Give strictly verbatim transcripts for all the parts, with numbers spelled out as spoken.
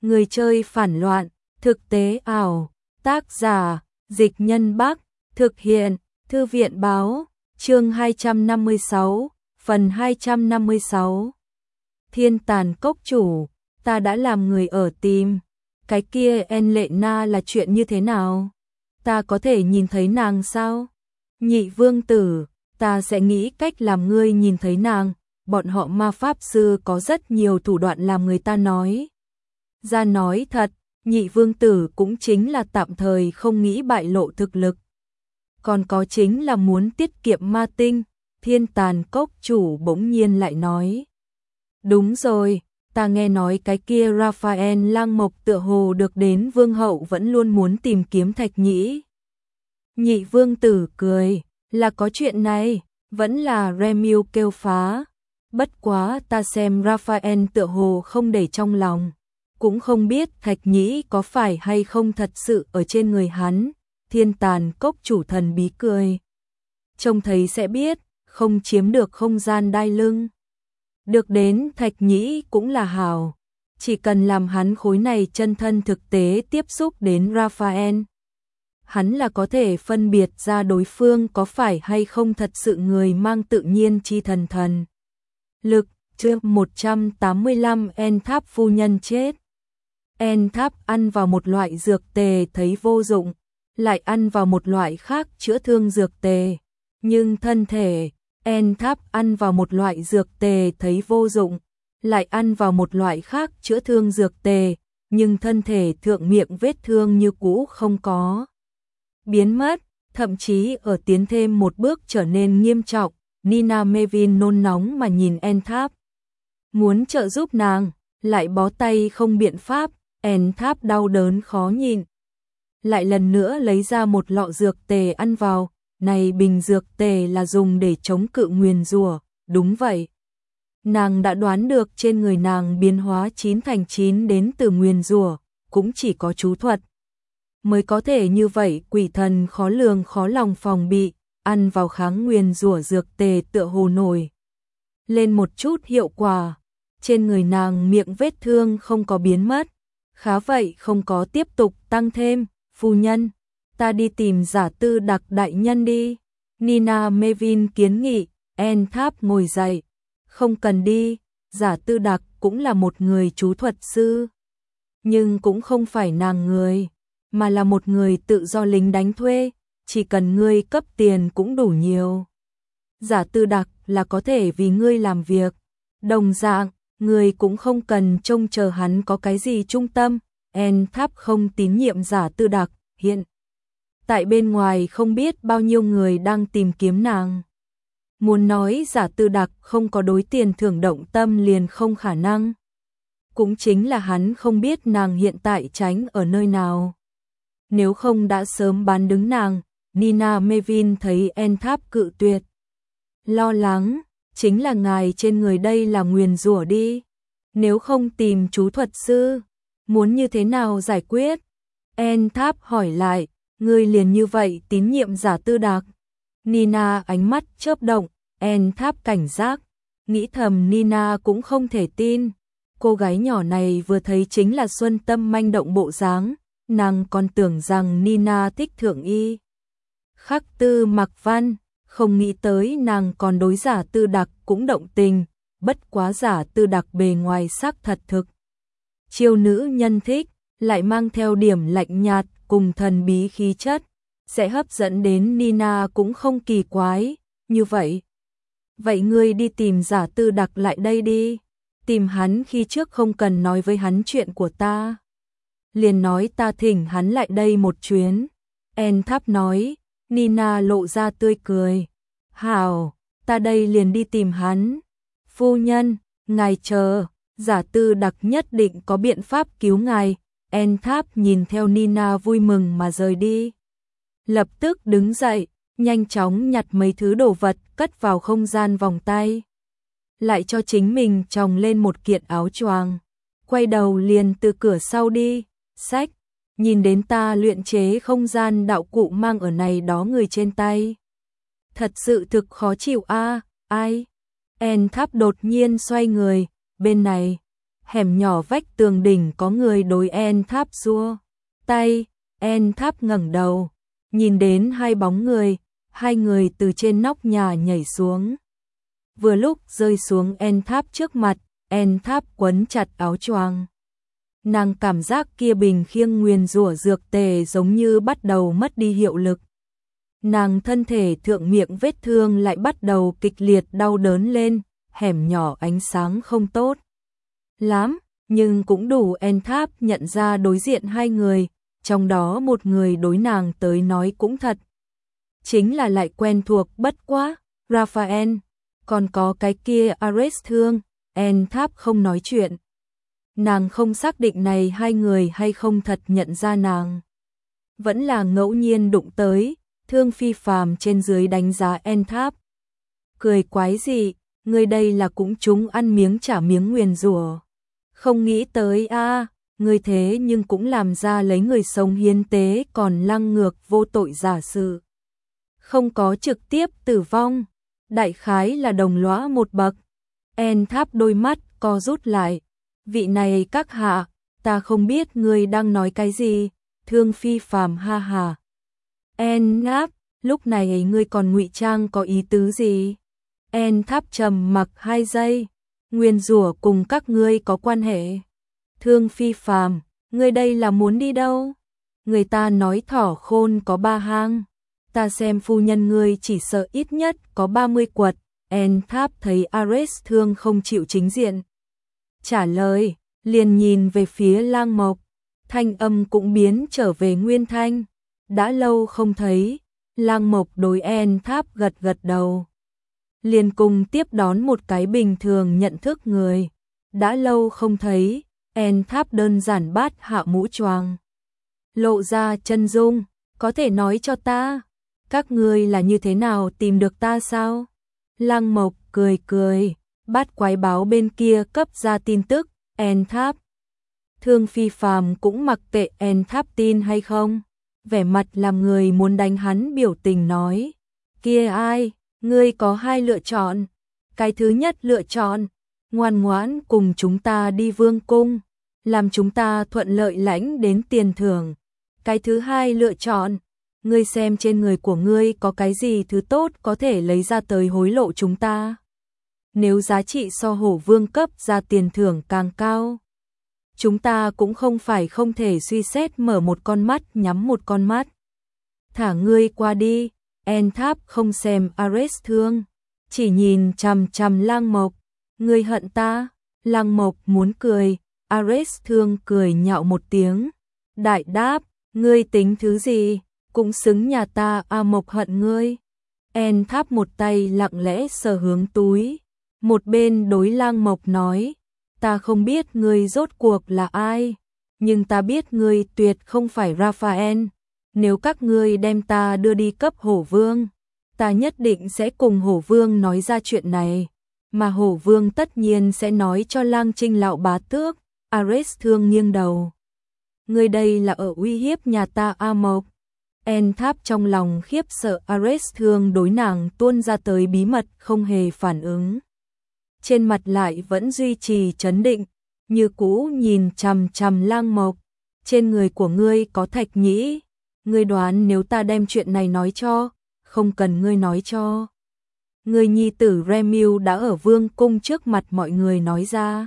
Người chơi phản loạn, thực tế ảo, tác giả, Dịch Nhân Bắc, thực hiện, Thư viện báo, chương hai trăm năm mươi sáu, phần hai trăm năm mươi sáu. Thiên Tàn Cốc chủ, ta đã làm người ở tìm. Cái kia En Lệ Na là chuyện như thế nào? Ta có thể nhìn thấy nàng sao? Nhị vương tử, ta sẽ nghĩ cách làm ngươi nhìn thấy nàng. Bọn họ ma pháp sư có rất nhiều thủ đoạn làm người ta nói. Ra nói thật, nhị vương tử cũng chính là tạm thời không nghĩ bại lộ thực lực. Còn có chính là muốn tiết kiệm ma tinh. Thiên Tàn Cốc chủ bỗng nhiên lại nói. Đúng rồi, ta nghe nói cái kia Raphael Lang Mộc tựa hồ được đến vương hậu vẫn luôn muốn tìm kiếm thạch nhĩ. Nhị vương tử cười, là có chuyện này, vẫn là Remiu kêu phá. Bất quá ta xem Raphael tựa hồ không để trong lòng, cũng không biết thạch nhĩ có phải hay không thật sự ở trên người hắn. Thiên Tàn Cốc chủ thần bí cười. Trông thấy sẽ biết, không chiếm được không gian đai lưng. Được đến thạch nhĩ cũng là hảo, chỉ cần làm hắn khối này chân thân thực tế tiếp xúc đến Raphael. Hắn là có thể phân biệt ra đối phương có phải hay không thật sự người mang tự nhiên chi thần thần. Lực, chương một trăm tám mươi lăm En Tháp phu nhân chết. En Tháp ăn vào một loại dược tề thấy vô dụng, lại ăn vào một loại khác chữa thương dược tề. Nhưng thân thể, En Tháp ăn vào một loại dược tề thấy vô dụng, lại ăn vào một loại khác chữa thương dược tề, nhưng thân thể thượng miệng vết thương như cũ không có biến mất, thậm chí ở tiến thêm một bước trở nên nghiêm trọng. Nina Mevin nôn nóng mà nhìn En Tháp, muốn trợ giúp nàng, lại bó tay không biện pháp. En Tháp đau đớn khó nhịn, lại lần nữa lấy ra một lọ dược tề ăn vào. Này bình dược tề là dùng để chống cự nguyền rủa. Đúng vậy, nàng đã đoán được trên người nàng biến hóa chín thành chín đến từ nguyền rủa, cũng chỉ có chú thuật mới có thể như vậy. Quỷ thần khó lường khó lòng phòng bị, ăn vào kháng nguyền rủa dược tề tựa hồ nổi lên một chút hiệu quả. Trên người nàng miệng vết thương không có biến mất, khá vậy không có tiếp tục tăng thêm. Phu nhân, ta đi tìm Giả Tư Đặc đại nhân đi. Nina Mevin kiến nghị. En Tháp ngồi dậy. Không cần đi, Giả Tư Đặc cũng là một người chú thuật sư. Nhưng cũng không phải nàng người, mà là một người tự do lính đánh thuê. Chỉ cần ngươi cấp tiền cũng đủ nhiều. Giả Tư Đặc là có thể vì ngươi làm việc. Đồng dạng, ngươi cũng không cần trông chờ hắn có cái gì trung tâm. En Tháp không tín nhiệm Giả Tư Đặc. Hiện tại bên ngoài không biết bao nhiêu người đang tìm kiếm nàng. Muốn nói Giả Tư Đặc không có đối tiền thưởng động tâm liền không khả năng. Cũng chính là hắn không biết nàng hiện tại tránh ở nơi nào. Nếu không đã sớm bán đứng nàng. Nina Mevin thấy En Tháp cự tuyệt, lo lắng, chính là ngài trên người đây là nguyền rủa đi. Nếu không tìm chú thuật sư, muốn như thế nào giải quyết? En Tháp hỏi lại, ngươi liền như vậy tín nhiệm Giả Tư Đặc? Nina ánh mắt chớp động. En Tháp cảnh giác, nghĩ thầm Nina cũng không thể tin. Cô gái nhỏ này vừa thấy chính là xuân tâm manh động bộ dáng, nàng còn tưởng rằng Nina thích thượng y khắc tư mặc văn, không nghĩ tới nàng còn đối Giả Tư Đặc cũng động tình. Bất quá Giả Tư Đặc bề ngoài sắc thật thực chiêu nữ nhân thích, lại mang theo điểm lạnh nhạt cùng thần bí khí chất, sẽ hấp dẫn đến Nina cũng không kỳ quái. Như vậy, vậy ngươi đi tìm Giả Tư Đặc lại đây đi. Tìm hắn khi trước không cần nói với hắn chuyện của ta, liền nói ta thỉnh hắn lại đây một chuyến. En Tháp nói. Nina lộ ra tươi cười. Hảo, ta đây liền đi tìm hắn. Phu nhân, ngài chờ, Giả Tư Đặc nhất định có biện pháp cứu ngài. En Tháp nhìn theo Nina vui mừng mà rời đi. Lập tức đứng dậy, nhanh chóng nhặt mấy thứ đồ vật cất vào không gian vòng tay. Lại cho chính mình chồng lên một kiện áo choàng. Quay đầu liền từ cửa sau đi. Sách, nhìn đến ta luyện chế không gian đạo cụ mang ở này đó người trên tay. Thật sự thực khó chịu a. À, ai? En Tháp đột nhiên xoay người, bên này. hẻm nhỏ vách tường đỉnh có người đối En Tháp xua tay. En Tháp ngẩng đầu, nhìn đến hai bóng người, hai người từ trên nóc nhà nhảy xuống. Vừa lúc rơi xuống En Tháp trước mặt, En Tháp quấn chặt áo choàng. Nàng cảm giác kia bình khiêng nguyền rủa dược tề giống như bắt đầu mất đi hiệu lực. Nàng thân thể thượng miệng vết thương lại bắt đầu kịch liệt đau đớn lên, hẻm nhỏ ánh sáng không tốt lắm, nhưng cũng đủ En Tháp nhận ra đối diện hai người, trong đó một người đối nàng tới nói cũng thật. Chính là lại quen thuộc bất quá, Raphael, còn có cái kia Ares thương, En Tháp không nói chuyện. Nàng không xác định này hai người hay không thật nhận ra nàng. Vẫn là ngẫu nhiên đụng tới, Thương Phi Phàm trên dưới đánh giá En Tháp. Cười quái gì, người đây là cũng chúng ăn miếng trả miếng nguyền rủa. Không nghĩ tới a, à, người thế nhưng cũng làm ra lấy người sống hiến tế còn lăng ngược vô tội giả sự. Không có trực tiếp tử vong, đại khái là đồng lõa một bậc. En Tháp đôi mắt co rút lại. Vị này các hạ, ta không biết ngươi đang nói cái gì. Thương Phi Phàm ha hà. En Tháp, lúc này ngươi còn ngụy trang có ý tứ gì? En Tháp trầm mặc hai giây. Nguyên rủa cùng các ngươi có quan hệ. Thương Phi Phàm, ngươi đây là muốn đi đâu? Người ta nói thỏ khôn có ba hang. Ta xem phu nhân ngươi chỉ sợ ít nhất có ba mươi quật. En Tháp thấy Ares thương không chịu chính diện trả lời, liền nhìn về phía Lang Mộc, thanh âm cũng biến trở về nguyên thanh. Đã lâu không thấy, Lang Mộc đối En Tháp gật gật đầu. Liền cùng tiếp đón một cái bình thường nhận thức người. Đã lâu không thấy, En Tháp đơn giản bát hạ mũ choàng, lộ ra chân dung, có thể nói cho ta, các ngươi là như thế nào tìm được ta sao? Lang Mộc cười cười. Bát quái báo bên kia cấp ra tin tức, En Tháp. Thương Phi Phàm cũng mặc kệ En Tháp tin hay không, vẻ mặt làm người muốn đánh hắn biểu tình nói, kia ai, ngươi có hai lựa chọn, cái thứ nhất lựa chọn, ngoan ngoãn cùng chúng ta đi vương cung, làm chúng ta thuận lợi lãnh đến tiền thưởng, cái thứ hai lựa chọn, ngươi xem trên người của ngươi có cái gì thứ tốt có thể lấy ra tới hối lộ chúng ta. Nếu giá trị so hổ vương cấp ra tiền thưởng càng cao, chúng ta cũng không phải không thể suy xét mở một con mắt nhắm một con mắt. Thả ngươi qua đi. En Tháp không xem Ares thương, chỉ nhìn chằm chằm Lang Mộc. Ngươi hận ta? Lang Mộc muốn cười, Ares thương cười nhạo một tiếng. Đại đáp, ngươi tính thứ gì, cũng xứng nhà ta A Mộc hận ngươi. En Tháp một tay lặng lẽ sờ hướng túi. Một bên đối Lang Mộc nói, ta không biết ngươi rốt cuộc là ai, nhưng ta biết ngươi tuyệt không phải Raphael. Nếu các ngươi đem ta đưa đi cấp Hổ Vương, ta nhất định sẽ cùng Hổ Vương nói ra chuyện này, mà Hổ Vương tất nhiên sẽ nói cho Lang Trinh lão bá tước. Ares thương nghiêng đầu. Ngươi đây là ở uy hiếp nhà ta A Mộc. En Tháp trong lòng khiếp sợ Ares thương đối nàng tuôn ra tới bí mật không hề phản ứng. Trên mặt lại vẫn duy trì trấn định, như cũ nhìn chằm chằm Lang Mộc. Trên người của ngươi có thạch nhĩ, ngươi đoán nếu ta đem chuyện này nói cho, không cần ngươi nói cho. Ngươi nhi tử Remil đã ở vương cung trước mặt mọi người nói ra.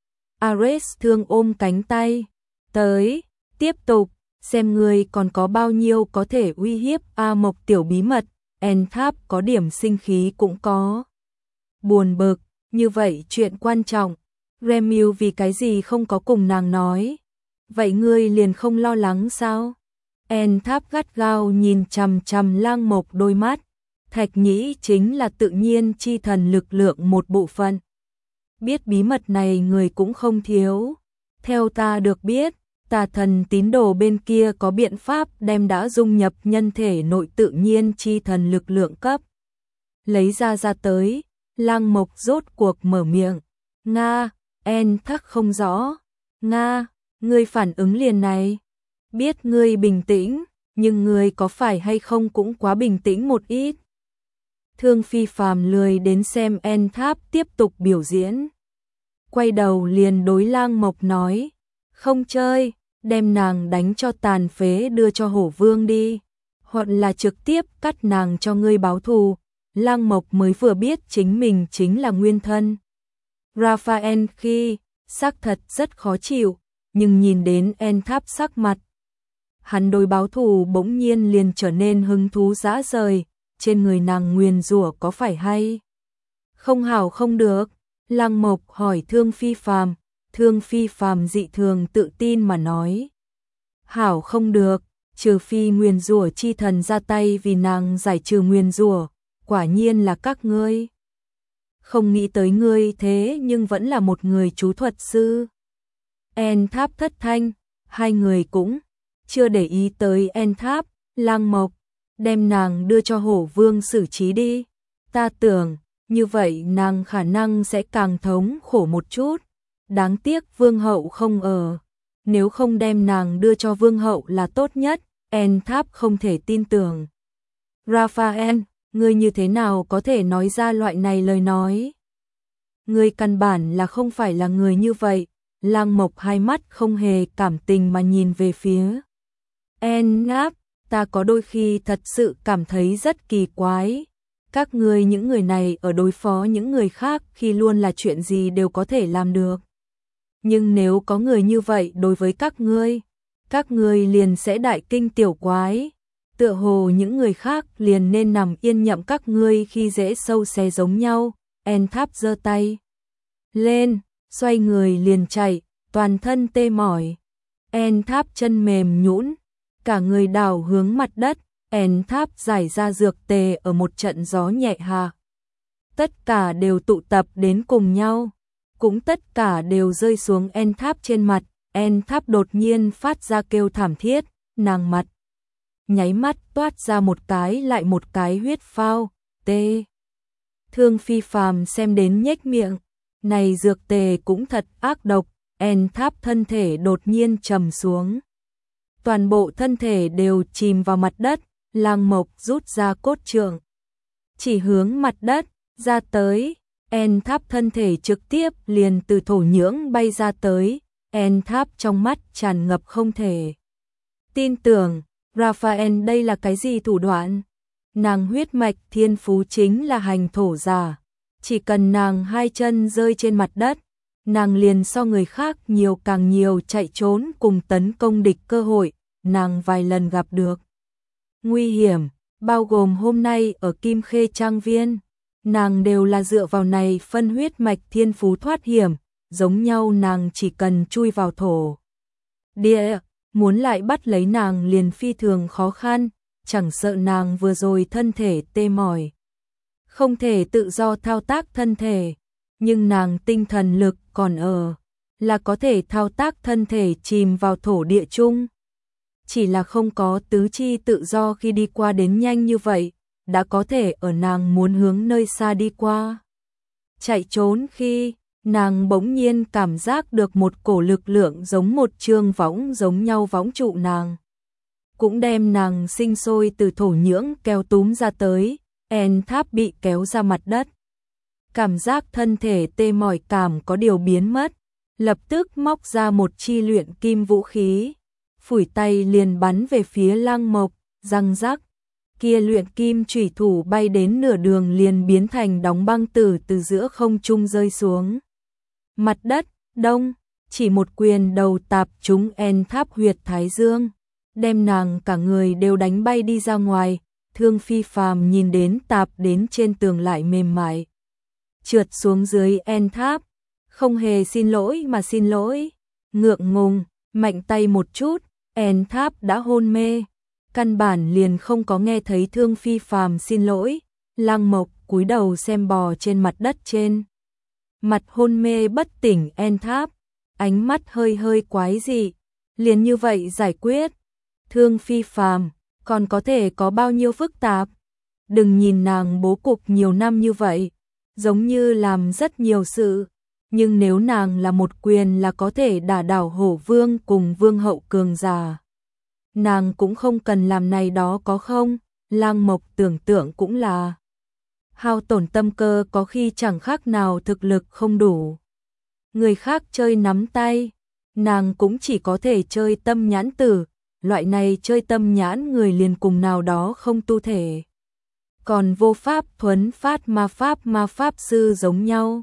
Ares thương ôm cánh tay, tới, tiếp tục, xem ngươi còn có bao nhiêu có thể uy hiếp A Mộc tiểu bí mật. En Tháp có điểm sinh khí cũng có buồn bực. Như vậy chuyện quan trọng, Remil vì cái gì không có cùng nàng nói? Vậy ngươi liền không lo lắng sao? En Tháp gắt gao nhìn chằm chằm Lang Mộc đôi mắt. Thạch nhĩ chính là tự nhiên chi thần lực lượng một bộ phận. Biết bí mật này người cũng không thiếu. Theo ta được biết, tà thần tín đồ bên kia có biện pháp đem đã dung nhập nhân thể nội tự nhiên chi thần lực lượng cấp. Lấy ra ra tới. Lang Mộc rốt cuộc mở miệng. Nga, En Tháp không rõ. Nga, ngươi phản ứng liền này. Biết ngươi bình tĩnh, nhưng ngươi có phải hay không cũng quá bình tĩnh một ít. Thương Phi Phàm lười đến xem En Tháp tiếp tục biểu diễn. quay đầu liền đối Lang Mộc nói, không chơi, đem nàng đánh cho tàn phế đưa cho Hổ Vương đi, hoặc là trực tiếp cắt nàng cho ngươi báo thù. Lang Mộc mới vừa biết chính mình chính là nguyên thân. Raphael khi xác thật rất khó chịu, nhưng nhìn đến En Tháp sắc mặt, hắn đối báo thù bỗng nhiên liền trở nên hứng thú dã rời. Trên người nàng nguyền rủa có phải hay không hảo không được? Lang Mộc hỏi Thương Phi Phàm. Thương Phi Phàm dị thường tự tin mà nói, hảo không được, trừ phi nguyền rủa chi thần ra tay vì nàng giải trừ nguyền rủa, quả nhiên là các ngươi. Không nghĩ tới ngươi thế nhưng vẫn là một người chú thuật sư. En Tháp thất thanh, hai người cũng chưa để ý tới En Tháp. Lang Mộc, đem nàng đưa cho Hổ Vương xử trí đi. Ta tưởng, như vậy nàng khả năng sẽ càng thống khổ một chút. Đáng tiếc Vương hậu không ở. Nếu không đem nàng đưa cho Vương hậu là tốt nhất. En Tháp không thể tin tưởng. Raphael, ngươi như thế nào có thể nói ra loại này lời nói? Ngươi căn bản là không phải là người như vậy. Lang Mộc hai mắt không hề cảm tình mà nhìn về phía En Tháp. Ta có đôi khi thật sự cảm thấy rất kỳ quái. Các ngươi những người này ở đối phó những người khác khi luôn là chuyện gì đều có thể làm được. Nhưng nếu có người như vậy đối với các ngươi, các ngươi liền sẽ đại kinh tiểu quái. Tựa hồ những người khác liền nên nằm yên nhậm các ngươi khi dễ sâu xé giống nhau. En Tháp giơ tay lên, xoay người liền chạy, toàn thân tê mỏi. En Tháp chân mềm nhũn, cả người đảo hướng mặt đất. En Tháp giải ra dược tề ở một trận gió nhẹ hạ. Tất cả đều tụ tập đến cùng nhau, cũng tất cả đều rơi xuống En Tháp trên mặt. En Tháp đột nhiên phát ra kêu thảm thiết, nàng mặt nháy mắt toát ra một cái lại một cái huyết phao. Tê. Thương Phi Phàm xem đến nhếch miệng, này dược tề cũng thật ác độc. En Tháp thân thể đột nhiên trầm xuống, toàn bộ thân thể đều chìm vào mặt đất. Lang Mộc rút ra cốt trượng, chỉ hướng mặt đất ra tới. En Tháp thân thể trực tiếp liền từ thổ nhưỡng bay ra tới. En Tháp trong mắt tràn ngập không thể tin tưởng. Raphael, đây là cái gì thủ đoạn? Nàng huyết mạch thiên phú chính là hành thổ giả, chỉ cần nàng hai chân rơi trên mặt đất, nàng liền so người khác nhiều càng nhiều chạy trốn cùng tấn công địch cơ hội. Nàng vài lần gặp được nguy hiểm, bao gồm hôm nay ở Kim Khê Trang Viên, nàng đều là dựa vào này phân huyết mạch thiên phú thoát hiểm. Giống nhau nàng chỉ cần chui vào thổ địa, muốn lại bắt lấy nàng liền phi thường khó khăn. Chẳng sợ nàng vừa rồi thân thể tê mỏi, không thể tự do thao tác thân thể, nhưng nàng tinh thần lực còn ở, là có thể thao tác thân thể chìm vào thổ địa chung. Chỉ là không có tứ chi tự do khi đi qua đến nhanh như vậy, đã có thể ở nàng muốn hướng nơi xa đi qua. Chạy trốn khi, nàng bỗng nhiên cảm giác được một cổ lực lượng giống một chương võng giống nhau võng trụ nàng, cũng đem nàng sinh sôi từ thổ nhưỡng kéo túm ra tới. En Tháp bị kéo ra mặt đất, cảm giác thân thể tê mỏi cảm có điều biến mất, lập tức móc ra một chi luyện kim vũ khí, phủi tay liền bắn về phía Lang Mộc. Răng rắc, kia luyện kim chủy thủ bay đến nửa đường liền biến thành đóng băng tử từ giữa không trung rơi xuống mặt đất. Đông, chỉ một quyền đầu tạp trúng En Tháp huyệt thái dương, đem nàng cả người đều đánh bay đi ra ngoài. Thương Phi Phàm nhìn đến tạp đến trên tường lại mềm mại trượt xuống dưới En Tháp, không hề xin lỗi mà xin lỗi, ngượng ngùng, mạnh tay một chút, En Tháp đã hôn mê, căn bản liền không có nghe thấy Thương Phi Phàm xin lỗi. Lang Mộc cúi đầu xem bò trên mặt đất trên mặt hôn mê bất tỉnh En Tháp, ánh mắt hơi hơi quái dị. Liền như vậy giải quyết? Thương Phi Phàm còn có thể có bao nhiêu phức tạp? Đừng nhìn nàng bố cục nhiều năm như vậy, giống như làm rất nhiều sự, nhưng nếu nàng là một quyền là có thể đả đảo Hổ Vương cùng Vương hậu cường giả, nàng cũng không cần làm này đó có không? Lang Mộc tưởng tượng cũng là hao tổn tâm cơ, có khi chẳng khác nào thực lực không đủ. Người khác chơi nắm tay, nàng cũng chỉ có thể chơi tâm nhãn tử, loại này chơi tâm nhãn người liền cùng nào đó không tu thể. Còn vô pháp thuấn phát ma pháp ma pháp sư giống nhau.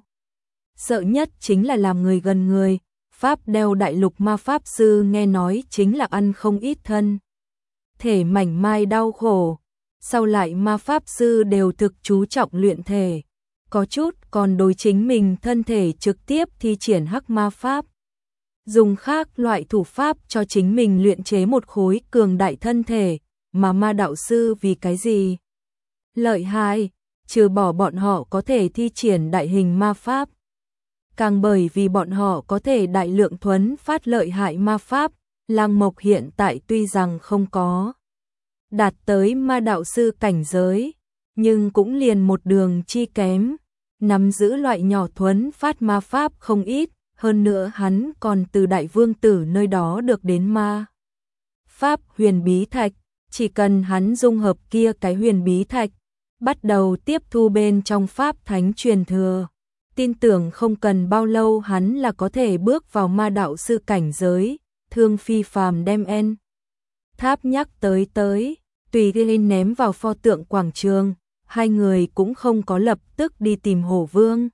Sợ nhất chính là làm người gần người, pháp đeo đại lục ma pháp sư nghe nói chính là ăn không ít thân. Thể mảnh mai đau khổ, sau lại ma pháp sư đều thực chú trọng luyện thể, có chút còn đối chính mình thân thể trực tiếp thi triển hắc ma pháp. Dùng khác loại thủ pháp cho chính mình luyện chế một khối cường đại thân thể, mà ma đạo sư vì cái gì? Lợi hại, trừ bỏ bọn họ có thể thi triển đại hình ma pháp. Càng bởi vì bọn họ có thể đại lượng thuấn phát lợi hại ma pháp, Lăng Mộc hiện tại tuy rằng không có đạt tới ma đạo sư cảnh giới, nhưng cũng liền một đường chi kém, nắm giữ loại nhỏ thuấn phát ma pháp không ít, hơn nữa hắn còn từ đại vương tử nơi đó được đến ma pháp huyền bí thạch, chỉ cần hắn dung hợp kia cái huyền bí thạch, bắt đầu tiếp thu bên trong pháp thánh truyền thừa, tin tưởng không cần bao lâu hắn là có thể bước vào ma đạo sư cảnh giới. Thương Phi Phàm đem en tháp nhắc tới tới, tùy tiên ném vào pho tượng quảng trường, hai người cũng không có lập tức đi tìm Hổ Vương,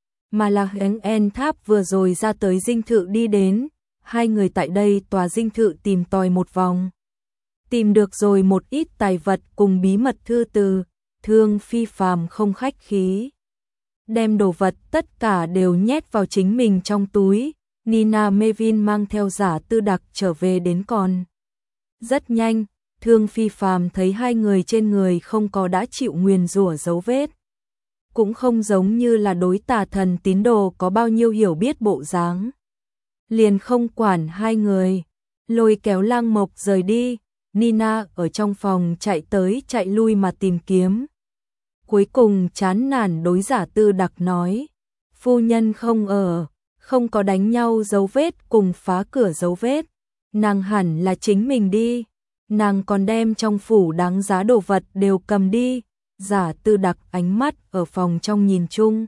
mà là hẹn en tháp vừa rồi ra tới dinh thự đi đến, hai người tại đây tòa dinh thự tìm tòi một vòng. Tìm được rồi một ít tài vật cùng bí mật thư từ, Thương Phi Phàm không khách khí. Đem đồ vật tất cả đều nhét vào chính mình trong túi, Nina Mevin mang theo Giả Tư Đặc trở về đến còn. Rất nhanh, Thương Phi Phàm thấy hai người trên người không có đã chịu nguyền rủa dấu vết. Cũng không giống như là đối tà thần tín đồ có bao nhiêu hiểu biết bộ dáng. Liền không quản hai người, lôi kéo Lăng Mộc rời đi, Nina ở trong phòng chạy tới chạy lui mà tìm kiếm. Cuối cùng chán nản đối Giả Tư Đặc nói, phu nhân không ở, không có đánh nhau dấu vết cùng phá cửa dấu vết, nàng hẳn là chính mình đi, nàng còn đem trong phủ đáng giá đồ vật đều cầm đi. Giả Tư Đặc ánh mắt ở phòng trong nhìn chung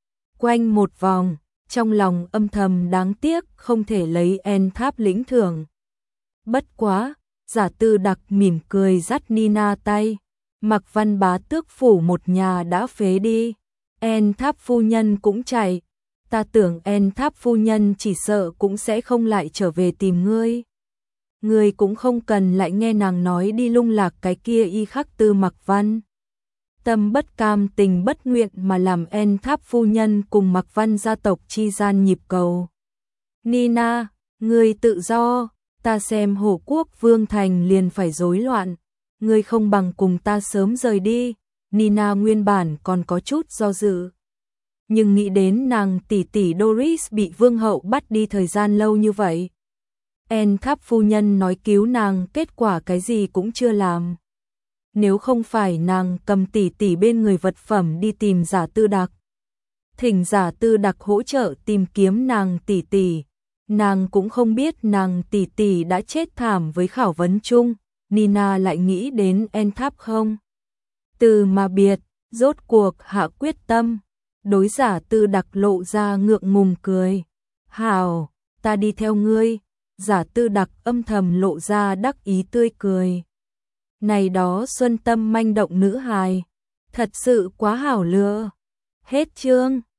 quanh một vòng, trong lòng âm thầm đáng tiếc không thể lấy en tháp lĩnh thưởng. Bất quá, Giả Tư Đặc mỉm cười dắt Nina tay, Mặc Văn bá tước phủ một nhà đã phế đi, en tháp phu nhân cũng chạy, ta tưởng en tháp phu nhân chỉ sợ cũng sẽ không lại trở về tìm ngươi. Ngươi cũng không cần lại nghe nàng nói đi lung lạc cái kia y khắc tư Mặc Văn. Tâm bất cam tình bất nguyện mà làm en tháp phu nhân cùng Mặc Văn gia tộc chi gian nhịp cầu. Nina, ngươi tự do, ta xem Hổ Quốc Vương Thành liền phải rối loạn, ngươi không bằng cùng ta sớm rời đi. Nina nguyên bản còn có chút do dự, nhưng nghĩ đến nàng tỷ tỷ Doris bị vương hậu bắt đi thời gian lâu như vậy. En tháp phu nhân nói cứu nàng, kết quả cái gì cũng chưa làm. Nếu không phải nàng cầm tỷ tỷ bên người vật phẩm đi tìm Giả Tư Đặc, thỉnh Giả Tư Đặc hỗ trợ tìm kiếm nàng tỷ tỷ, nàng cũng không biết nàng tỷ tỷ đã chết thảm với khảo vấn chung. Nina lại nghĩ đến en tháp không từ mà biệt, rốt cuộc hạ quyết tâm, đối Giả Tư Đặc lộ ra ngượng ngùng cười. Hảo, ta đi theo ngươi. Giả Tư Đặc âm thầm lộ ra đắc ý tươi cười. Này đó xuân tâm manh động nữ hài, thật sự quá hảo lựa. Hết chương.